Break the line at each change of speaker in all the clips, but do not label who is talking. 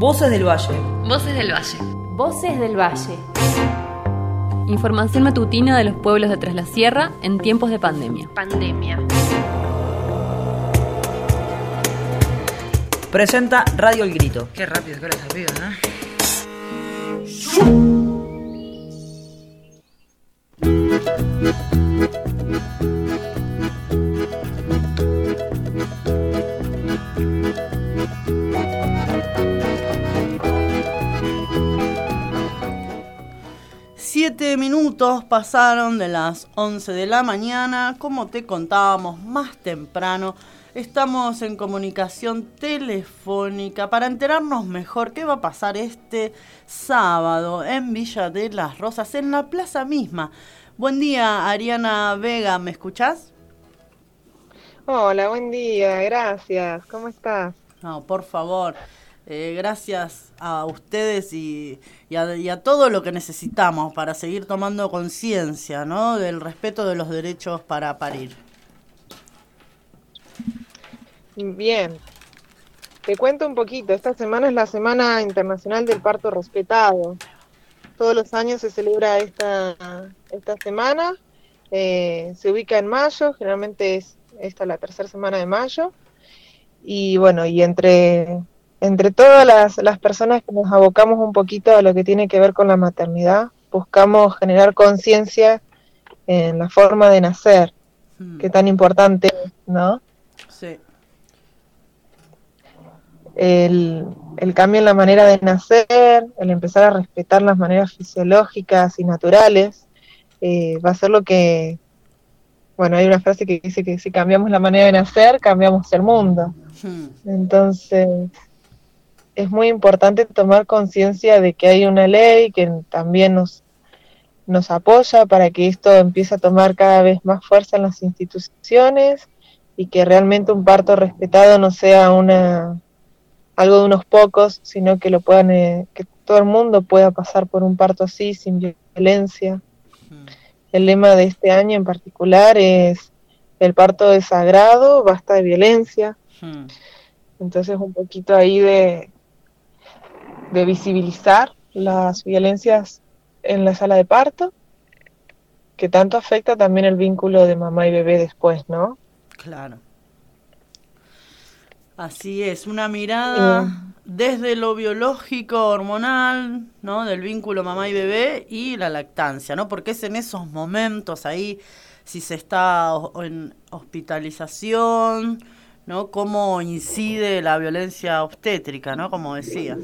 Voces del Valle.
Voces del Valle.
Voces del Valle.
Información matutina de los pueblos de Tras la Sierra en tiempos de pandemia.
Presenta Radio El Grito.
Qué rápido que les olvido, ¿no?
Siete minutos pasaron de las 11 de la mañana. Como te contábamos más temprano, estamos en comunicación telefónica para enterarnos mejor qué va a pasar este sábado en Villa de las Rosas, en la plaza misma. Buen día, Ariana Vega, ¿me escuchás?
Hola, buen día, gracias. ¿Cómo estás?
No, por favor. Gracias a ustedes y a todo lo que necesitamos para seguir tomando conciencia, ¿no?, del respeto de los derechos para parir.
Bien, te cuento un poquito. Esta semana es la Semana Internacional del Parto Respetado. Todos los años se celebra esta semana. Se ubica en mayo, generalmente es esta la tercera semana de mayo. Y bueno, y entre todas las personas que nos abocamos un poquito a lo que tiene que ver con la maternidad, buscamos generar conciencia en la forma de nacer, que tan importante es, ¿no?
Sí.
El cambio en la manera de nacer, el empezar a respetar las maneras fisiológicas y naturales, va a ser lo que... Bueno, hay una frase que dice que si cambiamos la manera de nacer, cambiamos el mundo. Entonces... es muy importante tomar conciencia de que hay una ley que también nos apoya para que esto empiece a tomar cada vez más fuerza en las instituciones y que realmente un parto respetado no sea algo de unos pocos, sino que que todo el mundo pueda pasar por un parto así, sin violencia. El lema de este año en particular es: el parto es sagrado, basta de violencia. Entonces un poquito ahí de visibilizar las violencias en la sala de parto, que tanto afecta también el vínculo de mamá y bebé después, ¿no?
Claro. Así es, una mirada desde lo biológico, hormonal, ¿no?, del vínculo mamá y bebé y la lactancia, ¿no? Porque es en esos momentos ahí, si se está en hospitalización, ¿no?, cómo incide la violencia obstétrica, ¿no?, como decías.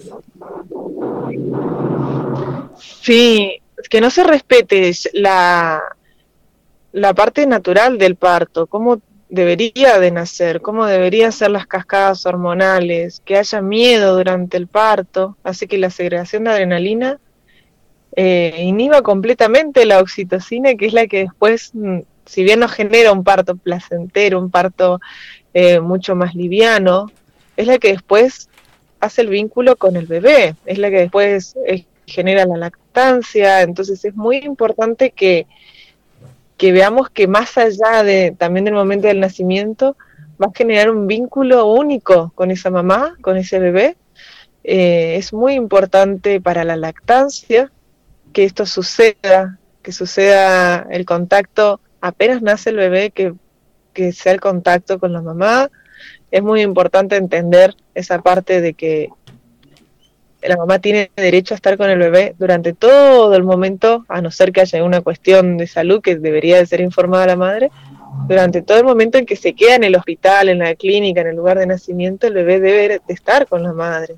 Sí, que no se respete la parte natural del parto, cómo debería de nacer, cómo deberían ser las cascadas hormonales, que haya miedo durante el parto, hace que la segregación de adrenalina inhiba completamente la oxitocina, que es la que después, si bien nos genera un parto placentero, un parto mucho más liviano, es la que después hace el vínculo con el bebé, es la que después genera la lactancia. Entonces es muy importante que veamos que más allá también del momento del nacimiento, va a generar un vínculo único con esa mamá, con ese bebé. Es muy importante para la lactancia que esto suceda, que suceda el contacto apenas nace el bebé, que sea el contacto con la mamá. Es muy importante entender esa parte de que la mamá tiene derecho a estar con el bebé durante todo el momento, a no ser que haya una cuestión de salud que debería de ser informada la madre. Durante todo el momento en que se queda en el hospital, en la clínica, en el lugar de nacimiento, el bebé debe de estar con la madre.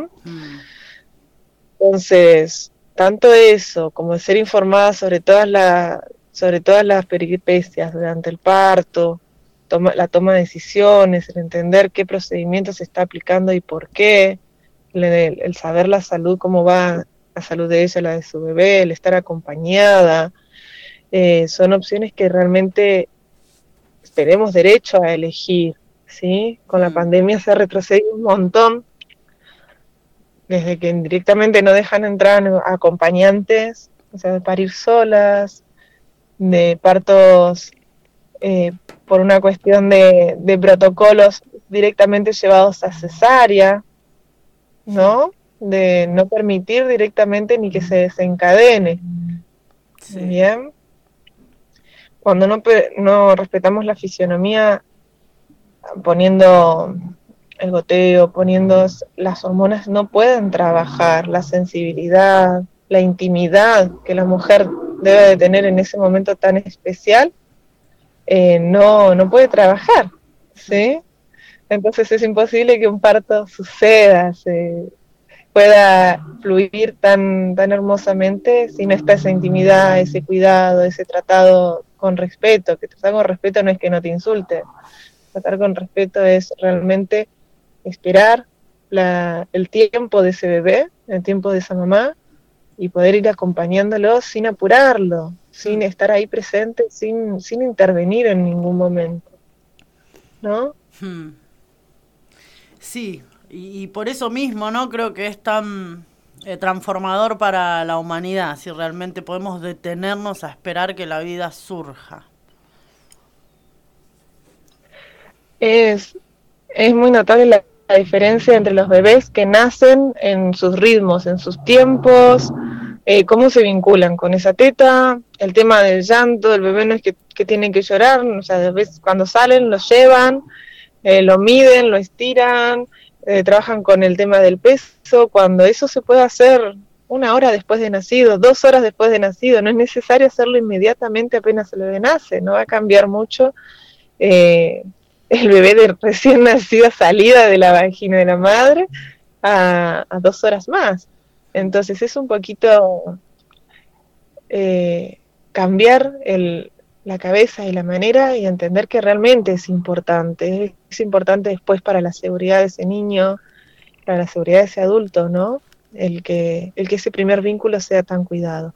Entonces, tanto eso como ser informada sobre todas las peripecias durante el parto, la toma de decisiones, el entender qué procedimiento se está aplicando y por qué, el saber la salud, cómo va la salud de ella, la de su bebé, el estar acompañada, son opciones que realmente tenemos derecho a elegir, ¿sí? Con la pandemia se ha retrocedido un montón, desde que directamente no dejan entrar acompañantes, o sea, de parir solas, de partos por una cuestión de protocolos directamente llevados a cesárea, ¿no? de no permitir directamente ni que se desencadene.
Sí.
Bien. Cuando no respetamos la fisionomía, poniendo el goteo, poniendo las hormonas, no pueden trabajar la sensibilidad, la intimidad que la mujer debe de tener en ese momento tan especial, no puede trabajar, ¿sí? Entonces es imposible que un parto suceda, pueda fluir tan hermosamente si no está esa intimidad, ese cuidado, ese tratado con respeto. Que tratar con respeto no es que no te insulte, tratar con respeto es realmente esperar el tiempo de ese bebé, el tiempo de esa mamá, y poder ir acompañándolo sin apurarlo, sin estar ahí presente, sin intervenir en ningún momento, ¿no?
Sí, y por eso mismo, ¿no? Creo que es tan transformador para la humanidad, si realmente podemos detenernos a esperar que la vida surja.
Es muy notable la diferencia entre los bebés que nacen en sus ritmos, en sus tiempos, cómo se vinculan con esa teta, el tema del llanto, el bebé no es que tiene que llorar, o sea, a veces cuando salen lo llevan, lo miden, lo estiran, trabajan con el tema del peso, cuando eso se puede hacer 1 hora después de nacido, 2 horas después de nacido, no es necesario hacerlo inmediatamente apenas el bebé nace, no va a cambiar mucho el bebé de recién nacida salida de la vagina de la madre a 2 horas más. Entonces es un poquito cambiar la cabeza y la manera y entender que realmente es importante después para la seguridad de ese niño, para la seguridad de ese adulto, ¿no? El que ese primer vínculo sea tan cuidado.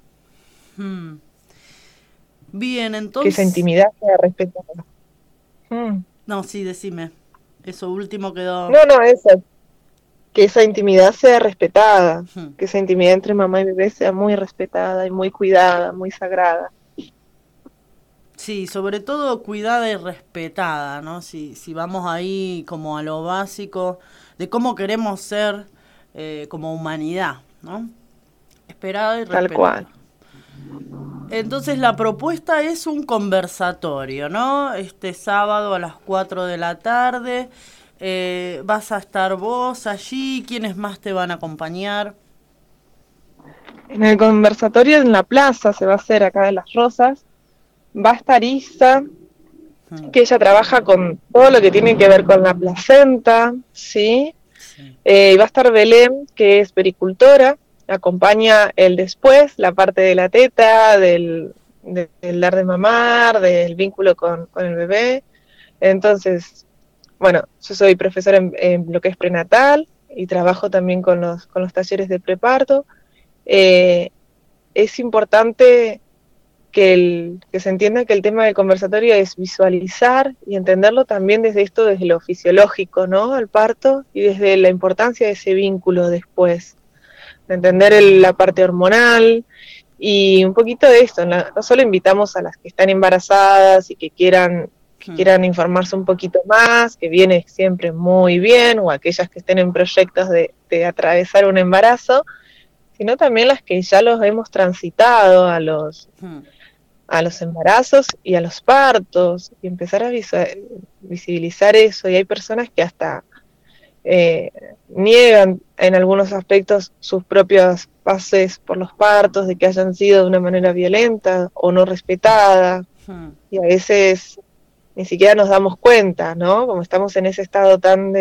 Bien, entonces...
Que esa intimidad sea respetada.
No, sí, decime. Eso último quedó...
No, eso. Que esa intimidad sea respetada, que esa intimidad entre mamá y bebé sea muy respetada y muy cuidada, muy sagrada.
Sí, sobre todo cuidada y respetada, ¿no? Si vamos ahí como a lo básico de cómo queremos ser como humanidad, ¿no? Esperada y respetada.
Tal cual.
Entonces la propuesta es un conversatorio, ¿no? Este sábado a las 4 de la tarde. ¿Vas a estar vos allí? ¿Quiénes más te van a acompañar?
En el conversatorio en la plaza se va a hacer acá de Las Rosas. Va a estar Isa, que ella trabaja con todo lo que tiene que ver con la placenta, ¿sí? Y va a estar Belén, que es pericultora, acompaña el después, la parte de la teta, del dar de mamar, del vínculo con el bebé. Entonces, bueno, yo soy profesora en lo que es prenatal y trabajo también con los talleres de preparto. Es importante que se entienda que el tema del conversatorio es visualizar y entenderlo también desde lo fisiológico, ¿no? El parto, y desde la importancia de ese vínculo después. De entender la parte hormonal y un poquito de esto. No solo invitamos a las que están embarazadas y que quieran informarse un poquito más, que viene siempre muy bien, o aquellas que estén en proyectos de atravesar un embarazo, sino también las que ya los hemos transitado a los embarazos y a los partos, y empezar a visibilizar eso. Y hay personas que hasta niegan en algunos aspectos sus propios pases por los partos, de que hayan sido de una manera violenta o no respetada, y a veces ni siquiera nos damos cuenta, ¿no? Como estamos en ese estado tan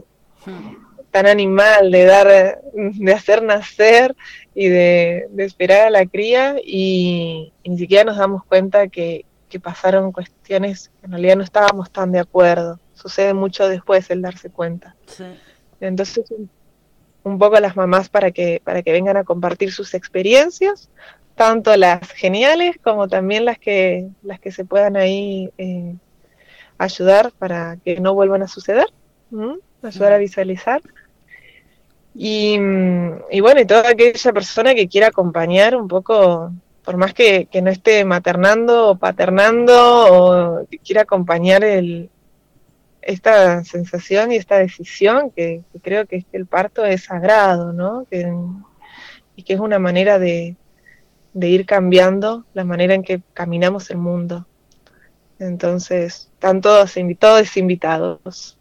animal de hacer nacer y de esperar a la cría, y ni siquiera nos damos cuenta que pasaron cuestiones que en realidad no estábamos tan de acuerdo. Sucede mucho después el darse cuenta. Sí. Entonces, un poco a las mamás para que vengan a compartir sus experiencias, tanto las geniales como también las que se puedan ahí ayudar para que no vuelvan a suceder, ayudar a visualizar. Y bueno, y toda aquella persona que quiera acompañar un poco, por más que no esté maternando o paternando, o que quiera acompañar esta sensación y esta decisión que creo que el parto es sagrado, ¿no? Y que es una manera de ir cambiando la manera en que caminamos el mundo. Entonces, están todos invitados.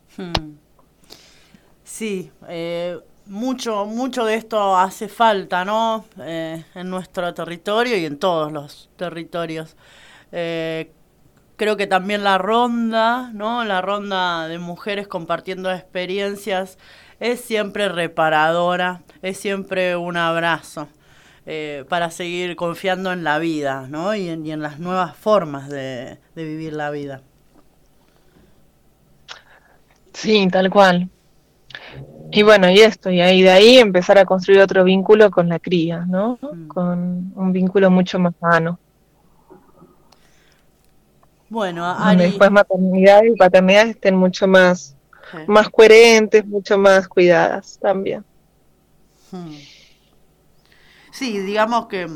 Sí, mucho de esto hace falta, ¿no? En nuestro territorio y en todos los territorios. Creo que también la ronda, ¿no? La ronda de mujeres compartiendo experiencias es siempre reparadora, es siempre un abrazo para seguir confiando en la vida, ¿no? Y en las nuevas formas de vivir la vida.
Sí, tal cual. Y bueno, y ahí de ahí empezar a construir otro vínculo con la cría, ¿no? Con un vínculo mucho más sano.
Bueno,
donde
Ari,
después maternidad y paternidad estén mucho más coherentes, mucho más cuidadas también.
Sí, digamos que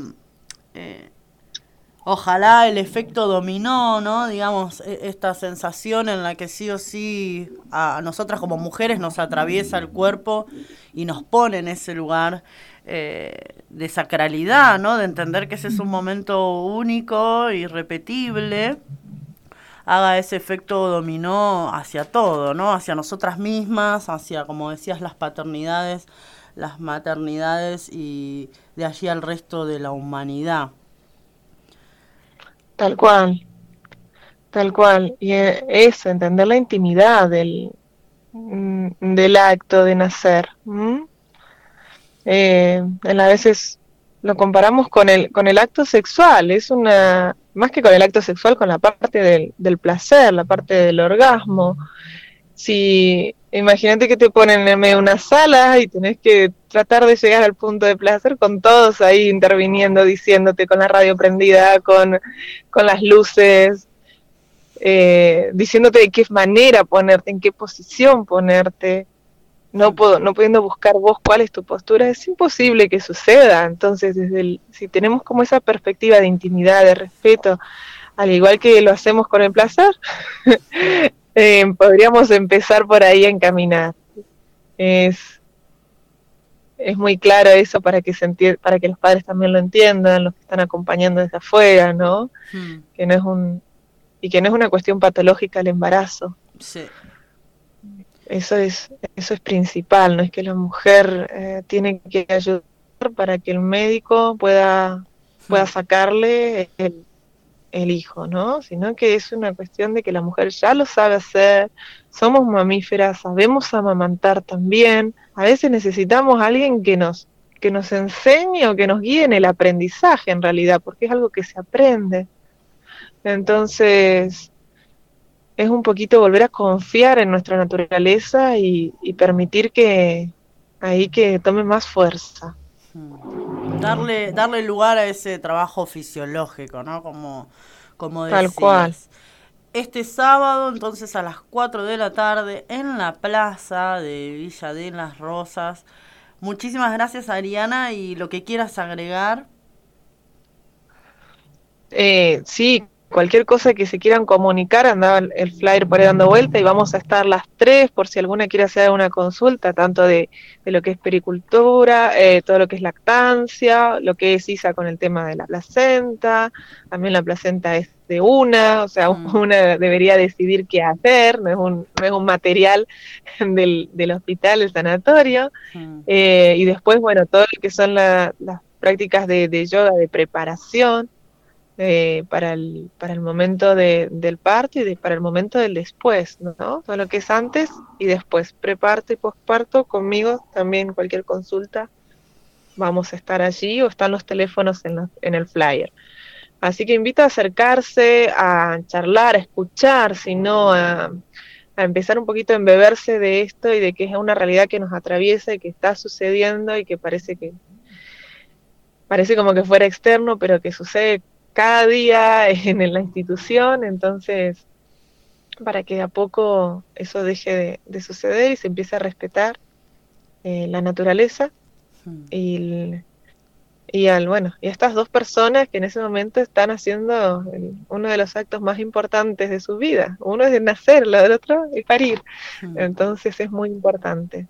ojalá el efecto dominó, ¿no? Digamos, esta sensación en la que sí o sí a nosotras como mujeres nos atraviesa el cuerpo y nos pone en ese lugar de sacralidad, ¿no? De entender que ese es un momento único, irrepetible, haga ese efecto dominó hacia todo, ¿no? Hacia nosotras mismas, hacia, como decías, las paternidades, las maternidades y de allí al resto de la humanidad.
Tal cual. Y eso, entender la intimidad del acto de nacer. A veces lo comparamos con el acto sexual, más que con el acto sexual, con la parte del placer, la parte del orgasmo. Si imagínate que te ponen en medio de una sala y tenés que tratar de llegar al punto de placer con todos ahí interviniendo, diciéndote, con la radio prendida, con las luces, diciéndote de qué manera ponerte, en qué posición ponerte, no pudiendo buscar vos cuál es tu postura, es imposible que suceda. Entonces, si tenemos como esa perspectiva de intimidad, de respeto, al igual que lo hacemos con el placer, podríamos empezar por ahí a encaminar. Es muy claro eso para que los padres también lo entiendan, los que están acompañando desde afuera, ¿no? Que no es una cuestión patológica el embarazo.
Sí.
Eso es principal, no es que la mujer tiene que ayudar para que el médico pueda sacarle el hijo, ¿no? Sino que es una cuestión de que la mujer ya lo sabe hacer, somos mamíferas, sabemos amamantar también, a veces necesitamos a alguien que nos enseñe o que nos guíe en el aprendizaje en realidad, porque es algo que se aprende. Entonces, es un poquito volver a confiar en nuestra naturaleza y permitir que tome más fuerza.
Darle lugar a ese trabajo fisiológico, ¿no? Como decías.
Tal cual.
Este sábado, entonces, a las 4 de la tarde, en la plaza de Villa de las Rosas. Muchísimas gracias, Ariana, y lo que quieras agregar.
Sí, cualquier cosa que se quieran comunicar, andaba el flyer por ahí dando vuelta y vamos a estar las 3 por si alguna quiere hacer una consulta, tanto de lo que es pericultura, todo lo que es lactancia, lo que es ISA con el tema de la placenta, también la placenta es de una, o sea, una debería decidir qué hacer, no es un material del hospital, del sanatorio, y después, bueno, todo lo que son las prácticas de yoga, de preparación, para el momento del parto y para el momento del después, ¿no? Todo lo que es antes y después, preparto y posparto, conmigo también cualquier consulta vamos a estar allí o están los teléfonos en el flyer. Así que invito a acercarse, a charlar, a escuchar, sino a empezar un poquito a embeberse de esto y de que es una realidad que nos atraviesa y que está sucediendo y que parece como que fuera externo, pero que sucede cada día en la institución. Entonces, para que de a poco eso deje de suceder y se empiece a respetar la naturaleza y y a estas dos personas que en ese momento están haciendo uno de los actos más importantes de su vida. Uno es nacer, lo del otro es parir. Entonces es muy importante.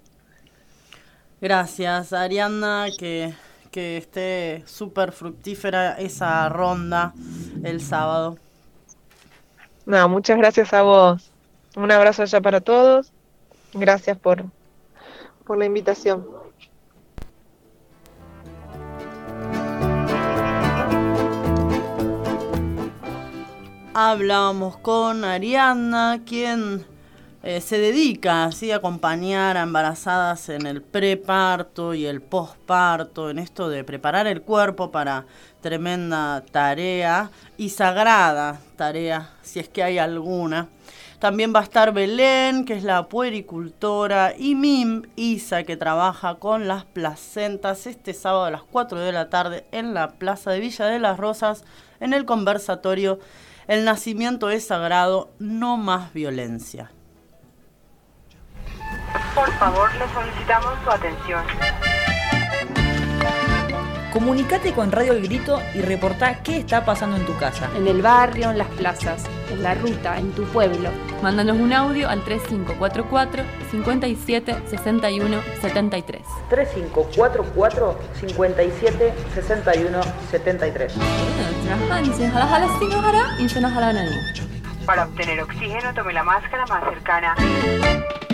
Gracias, Ariadna, que esté súper fructífera esa ronda el sábado.
No, muchas gracias a vos. Un abrazo allá para todos. Gracias por la invitación.
Hablábamos con Ariadna, quien se dedica así a acompañar a embarazadas en el preparto y el posparto, en esto de preparar el cuerpo para tremenda tarea y sagrada tarea, si es que hay alguna. También va a estar Belén, que es la puericultora, y Mim Isa, que trabaja con las placentas, este sábado a las 4 de la tarde en la Plaza de Villa de las Rosas, en el conversatorio El nacimiento es sagrado, no más violencia.
Por favor, le solicitamos su atención.
Comunicate con Radio El Grito y reportá qué está pasando en tu casa.
En el barrio, en las plazas, en la ruta, en tu pueblo.
Mándanos un audio al 3544 57 61 73.
3544 57 61 73.
Para obtener oxígeno, tome la máscara más cercana.